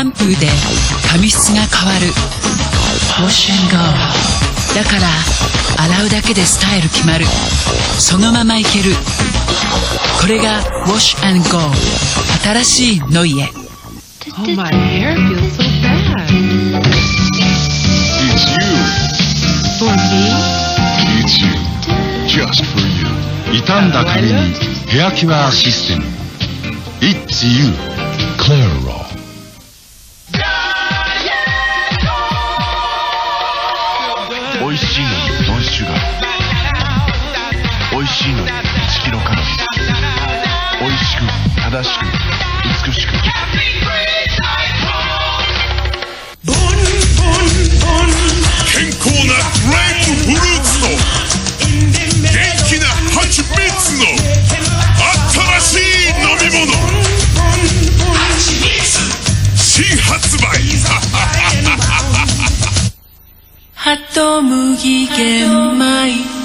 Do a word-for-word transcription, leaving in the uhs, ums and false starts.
ャンプーで髪質が変わる。ウォッシュ&ゴーだから洗うだけでスタイル決まる。そのままいける。これがウォッシュ&ゴー新しいノイエ。 Oh, my hair feels so bad. It's you. For me? It's you. Just for you. 傷んだ髪にヘアキュアシステム。It's you. Clairol。美味しいのにノンシュガー。美味しいのにいちキロカロリー。美味しく正しく美しく。 ボンボンボン健康なグレープフルーツと元気なハチミツの新しい飲み物。新発売。 ハトムギ玄米